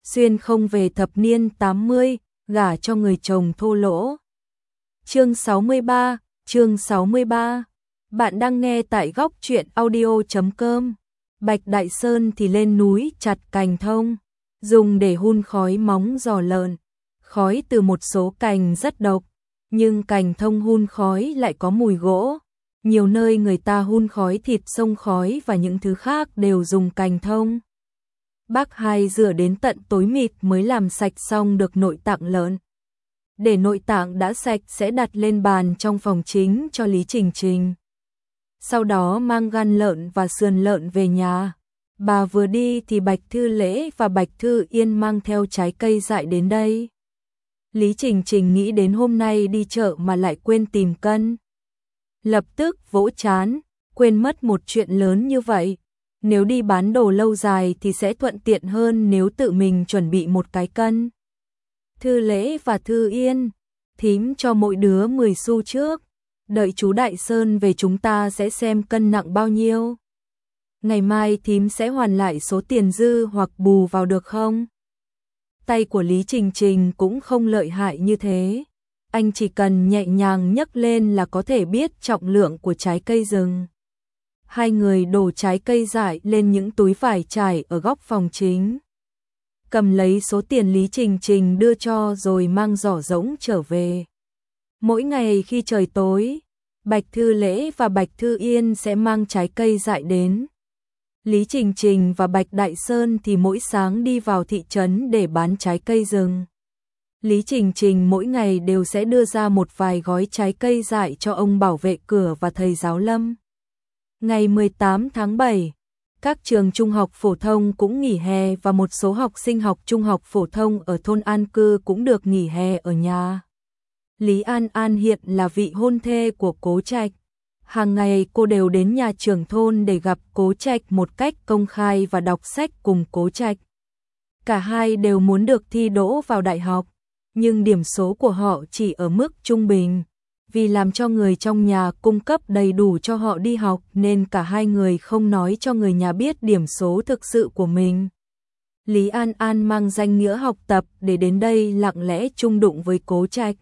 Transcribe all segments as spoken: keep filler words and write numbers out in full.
xuyên không về thập niên tám mươi, gả cho người chồng thô lỗ. Chương sáu mươi ba, chương sáu mươi ba. Bạn đang nghe tại góc truyện audio chấm com. Bạch Đại Sơn thì lên núi chặt cành thông, dùng để hun khói móng giò lợn. Khói từ một số cành rất độc, nhưng cành thông hun khói lại có mùi gỗ. Nhiều nơi người ta hun khói thịt sông khói và những thứ khác đều dùng cành thông. Bác Hai rửa đến tận tối mịt mới làm sạch xong được nội tạng lợn. Để nội tạng đã sạch sẽ đặt lên bàn trong phòng chính cho Lý Trình Trình. Sau đó mang gan lợn và sườn lợn về nhà. Bà vừa đi thì Bạch Thư Lễ và Bạch Thư Yên mang theo trái cây dại đến đây. Lý Trình Trình nghĩ đến hôm nay đi chợ mà lại quên tìm cân. Lập tức vỗ chán, quên mất một chuyện lớn như vậy. Nếu đi bán đồ lâu dài thì sẽ thuận tiện hơn nếu tự mình chuẩn bị một cái cân. Thư Lễ và Thư Yên, thím cho mỗi đứa mười xu trước. Đợi chú Đại Sơn về chúng ta sẽ xem cân nặng bao nhiêu. Ngày mai thím sẽ hoàn lại số tiền dư hoặc bù vào được không? Tay của Lý Trình Trình cũng không lợi hại như thế. Anh chỉ cần nhẹ nhàng nhấc lên là có thể biết trọng lượng của trái cây rừng. Hai người đổ trái cây dại lên những túi vải trải ở góc phòng chính. Cầm lấy số tiền Lý Trình Trình đưa cho rồi mang giỏ rỗng trở về. Mỗi ngày khi trời tối, Bạch Thư Lễ và Bạch Thư Yên sẽ mang trái cây dại đến. Lý Trình Trình và Bạch Đại Sơn thì mỗi sáng đi vào thị trấn để bán trái cây rừng. Lý Trình Trình mỗi ngày đều sẽ đưa ra một vài gói trái cây dại cho ông bảo vệ cửa và thầy giáo Lâm. Ngày mười tám tháng bảy, các trường trung học phổ thông cũng nghỉ hè và một số học sinh học trung học phổ thông ở thôn an cư cũng được nghỉ hè ở nhà. Lý An An hiện là vị hôn thê của Cố Trạch. Hàng ngày cô đều đến nhà trưởng thôn để gặp Cố Trạch một cách công khai và đọc sách cùng Cố Trạch. Cả hai đều muốn được thi đỗ vào đại học, nhưng điểm số của họ chỉ ở mức trung bình. Vì làm cho người trong nhà cung cấp đầy đủ cho họ đi học nên cả hai người không nói cho người nhà biết điểm số thực sự của mình. Lý An An mang danh nghĩa học tập để đến đây lặng lẽ chung đụng với Cố Trạch.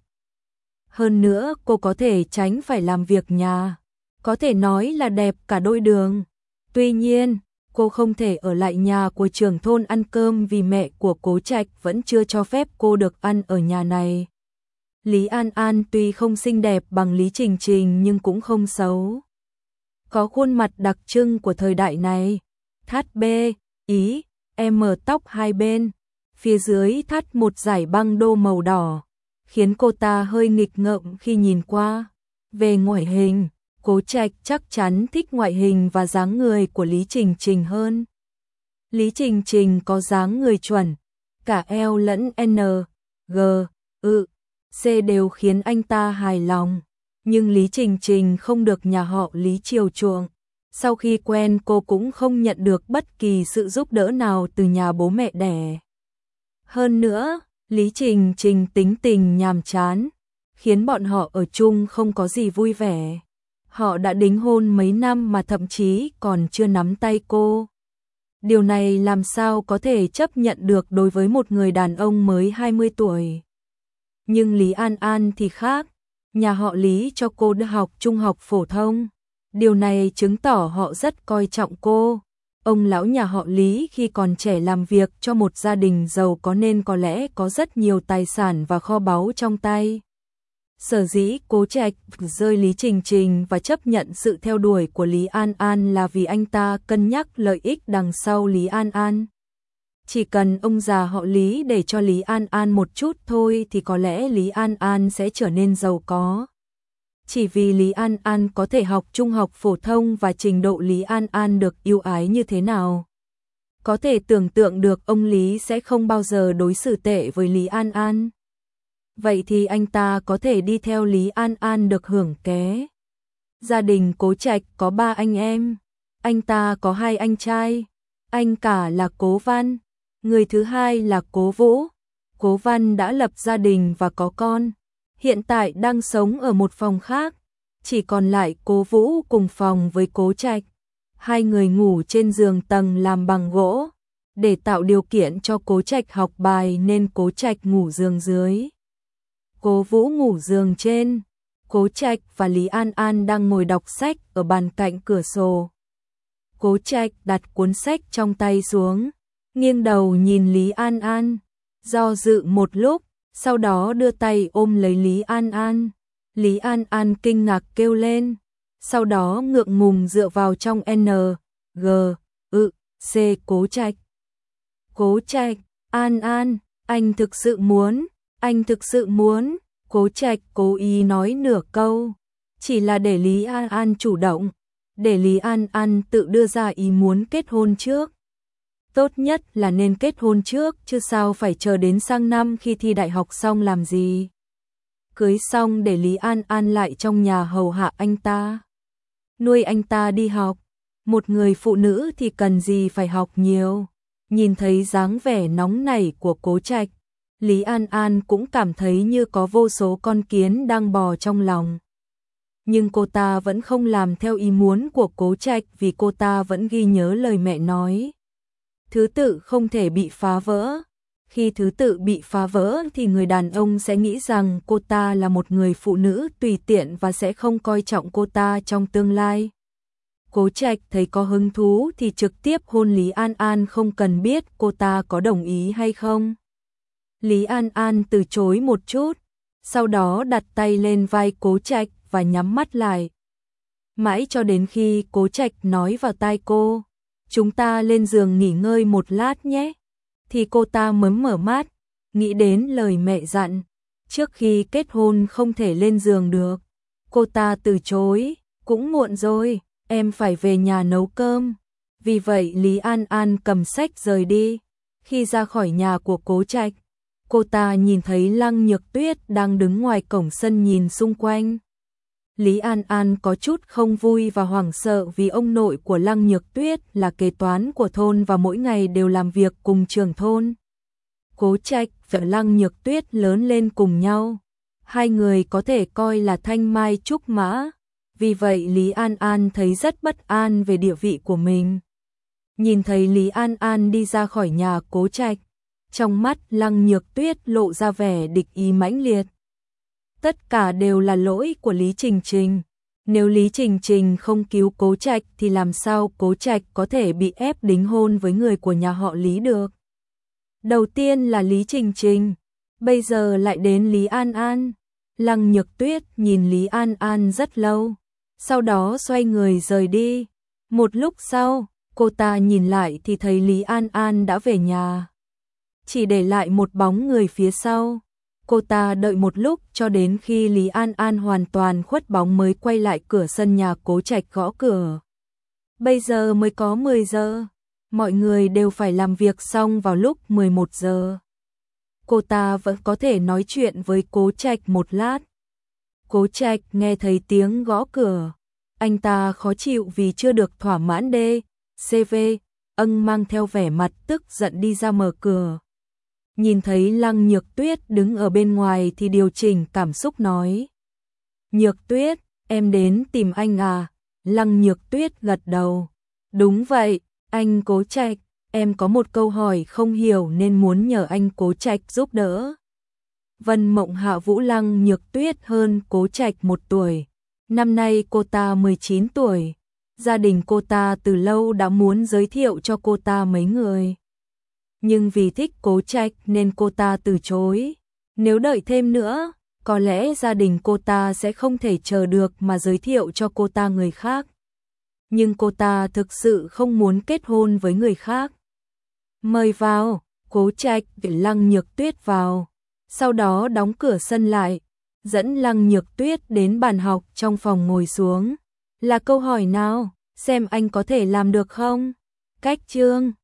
Hơn nữa cô có thể tránh phải làm việc nhà, có thể nói là đẹp cả đôi đường. Tuy nhiên, cô không thể ở lại nhà của trưởng thôn ăn cơm vì mẹ của Cố Trạch vẫn chưa cho phép cô được ăn ở nhà này. Lý An An tuy không xinh đẹp bằng Lý Trình Trình nhưng cũng không xấu. Có khuôn mặt đặc trưng của thời đại này, thắt bê, ý, em mở tóc hai bên, phía dưới thắt một dải băng đô màu đỏ, khiến cô ta hơi nghịch ngợm khi nhìn qua. Về ngoại hình, Cố Trạch chắc chắn thích ngoại hình và dáng người của Lý Trình Trình hơn. Lý Trình Trình có dáng người chuẩn, cả eo lẫn N, G, ư, C đều khiến anh ta hài lòng, nhưng Lý Trình Trình không được nhà họ Lý chiều chuộng. Sau khi quen cô cũng không nhận được bất kỳ sự giúp đỡ nào từ nhà bố mẹ đẻ. Hơn nữa, Lý Trình Trình tính tình nhàm chán, khiến bọn họ ở chung không có gì vui vẻ. Họ đã đính hôn mấy năm mà thậm chí còn chưa nắm tay cô. Điều này làm sao có thể chấp nhận được đối với một người đàn ông mới hai mươi tuổi. Nhưng Lý An An thì khác, nhà họ Lý cho cô đi học trung học phổ thông. Điều này chứng tỏ họ rất coi trọng cô. Ông lão nhà họ Lý khi còn trẻ làm việc cho một gia đình giàu có nên có lẽ có rất nhiều tài sản và kho báu trong tay. Sở dĩ Cố Trạch rơi Lý Trình Trình và chấp nhận sự theo đuổi của Lý An An là vì anh ta cân nhắc lợi ích đằng sau Lý An An. Chỉ cần ông già họ Lý để cho Lý An An một chút thôi thì có lẽ Lý An An sẽ trở nên giàu có. Chỉ vì Lý An An có thể học trung học phổ thông và trình độ Lý An An được ưu ái như thế nào. Có thể tưởng tượng được ông Lý sẽ không bao giờ đối xử tệ với Lý An An. Vậy thì anh ta có thể đi theo Lý An An được hưởng ké. Gia đình Cố Trạch có ba anh em. Anh ta có hai anh trai. Anh cả là Cố Văn. Người thứ hai là Cố Vũ. Cố Văn đã lập gia đình và có con. Hiện tại đang sống ở một phòng khác. Chỉ còn lại Cố Vũ cùng phòng với Cố Trạch. Hai người ngủ trên giường tầng làm bằng gỗ. Để tạo điều kiện cho Cố Trạch học bài nên Cố Trạch ngủ giường dưới. Cố Vũ ngủ giường trên. Cố Trạch và Lý An An đang ngồi đọc sách ở bàn cạnh cửa sổ. Cố Trạch đặt cuốn sách trong tay xuống, nghiêng đầu nhìn Lý An An, do dự một lúc, sau đó đưa tay ôm lấy Lý An An. Lý An An kinh ngạc kêu lên, sau đó ngượng ngùng dựa vào trong N, G, ự, C Cố Trạch. Cố Trạch, An An, anh thực sự muốn, anh thực sự muốn, Cố Trạch cố ý nói nửa câu, chỉ là để Lý An An chủ động, để Lý An An tự đưa ra ý muốn kết hôn trước. Tốt nhất là nên kết hôn trước, chứ sao phải chờ đến sang năm khi thi đại học xong làm gì. Cưới xong để Lý An An lại trong nhà hầu hạ anh ta, nuôi anh ta đi học. Một người phụ nữ thì cần gì phải học nhiều. Nhìn thấy dáng vẻ nóng nảy của Cố Trạch, Lý An An cũng cảm thấy như có vô số con kiến đang bò trong lòng. Nhưng cô ta vẫn không làm theo ý muốn của Cố Trạch vì cô ta vẫn ghi nhớ lời mẹ nói. Thứ tự không thể bị phá vỡ. Khi thứ tự bị phá vỡ thì người đàn ông sẽ nghĩ rằng cô ta là một người phụ nữ tùy tiện và sẽ không coi trọng cô ta trong tương lai. Cố Trạch thấy có hứng thú thì trực tiếp hôn Lý An An, không cần biết cô ta có đồng ý hay không. Lý An An từ chối một chút, sau đó đặt tay lên vai Cố Trạch và nhắm mắt lại. Mãi cho đến khi Cố Trạch nói vào tai cô, chúng ta lên giường nghỉ ngơi một lát nhé, thì cô ta mới mở mắt, nghĩ đến lời mẹ dặn, trước khi kết hôn không thể lên giường được. Cô ta từ chối, cũng muộn rồi, em phải về nhà nấu cơm. Vì vậy Lý An An cầm sách rời đi. Khi ra khỏi nhà của Cố Trạch, cô ta nhìn thấy Lăng Nhược Tuyết đang đứng ngoài cổng sân nhìn xung quanh. Lý An An có chút không vui và hoảng sợ vì ông nội của Lăng Nhược Tuyết là kế toán của thôn và mỗi ngày đều làm việc cùng trưởng thôn. Cố Trạch và Lăng Nhược Tuyết lớn lên cùng nhau. Hai người có thể coi là thanh mai trúc mã. Vì vậy Lý An An thấy rất bất an về địa vị của mình. Nhìn thấy Lý An An đi ra khỏi nhà Cố Trạch, trong mắt Lăng Nhược Tuyết lộ ra vẻ địch ý mãnh liệt. Tất cả đều là lỗi của Lý Trình Trình. Nếu Lý Trình Trình không cứu Cố Trạch thì làm sao Cố Trạch có thể bị ép đính hôn với người của nhà họ Lý được. Đầu tiên là Lý Trình Trình, bây giờ lại đến Lý An An. Lăng Nhược Tuyết nhìn Lý An An rất lâu, sau đó xoay người rời đi. Một lúc sau, cô ta nhìn lại thì thấy Lý An An đã về nhà, chỉ để lại một bóng người phía sau. Cô ta đợi một lúc cho đến khi Lý An An hoàn toàn khuất bóng mới quay lại cửa sân nhà Cố Trạch gõ cửa. Bây giờ mới có mười giờ, mọi người đều phải làm việc xong vào lúc mười một giờ. Cô ta vẫn có thể nói chuyện với Cố Trạch một lát. Cố Trạch nghe thấy tiếng gõ cửa, anh ta khó chịu vì chưa được thỏa mãn đê, xê vê, âng mang theo vẻ mặt tức giận đi ra mở cửa. Nhìn thấy Lăng Nhược Tuyết đứng ở bên ngoài thì điều chỉnh cảm xúc nói. Nhược Tuyết, em đến tìm anh à? Lăng Nhược Tuyết gật đầu. Đúng vậy, anh Cố Trạch, em có một câu hỏi không hiểu nên muốn nhờ anh Cố Trạch giúp đỡ. Vân Mộng hạ Vũ Lăng Nhược Tuyết hơn Cố Trạch một tuổi. Năm nay cô ta mười chín tuổi. Gia đình cô ta từ lâu đã muốn giới thiệu cho cô ta mấy người. Nhưng vì thích Cố Trạch nên cô ta từ chối. Nếu đợi thêm nữa, có lẽ gia đình cô ta sẽ không thể chờ được mà giới thiệu cho cô ta người khác. Nhưng cô ta thực sự không muốn kết hôn với người khác. Mời vào, Cố Trạch để Lăng Nhược Tuyết vào. Sau đó đóng cửa sân lại, dẫn Lăng Nhược Tuyết đến bàn học trong phòng ngồi xuống. Là câu hỏi nào, xem anh có thể làm được không? Cách chương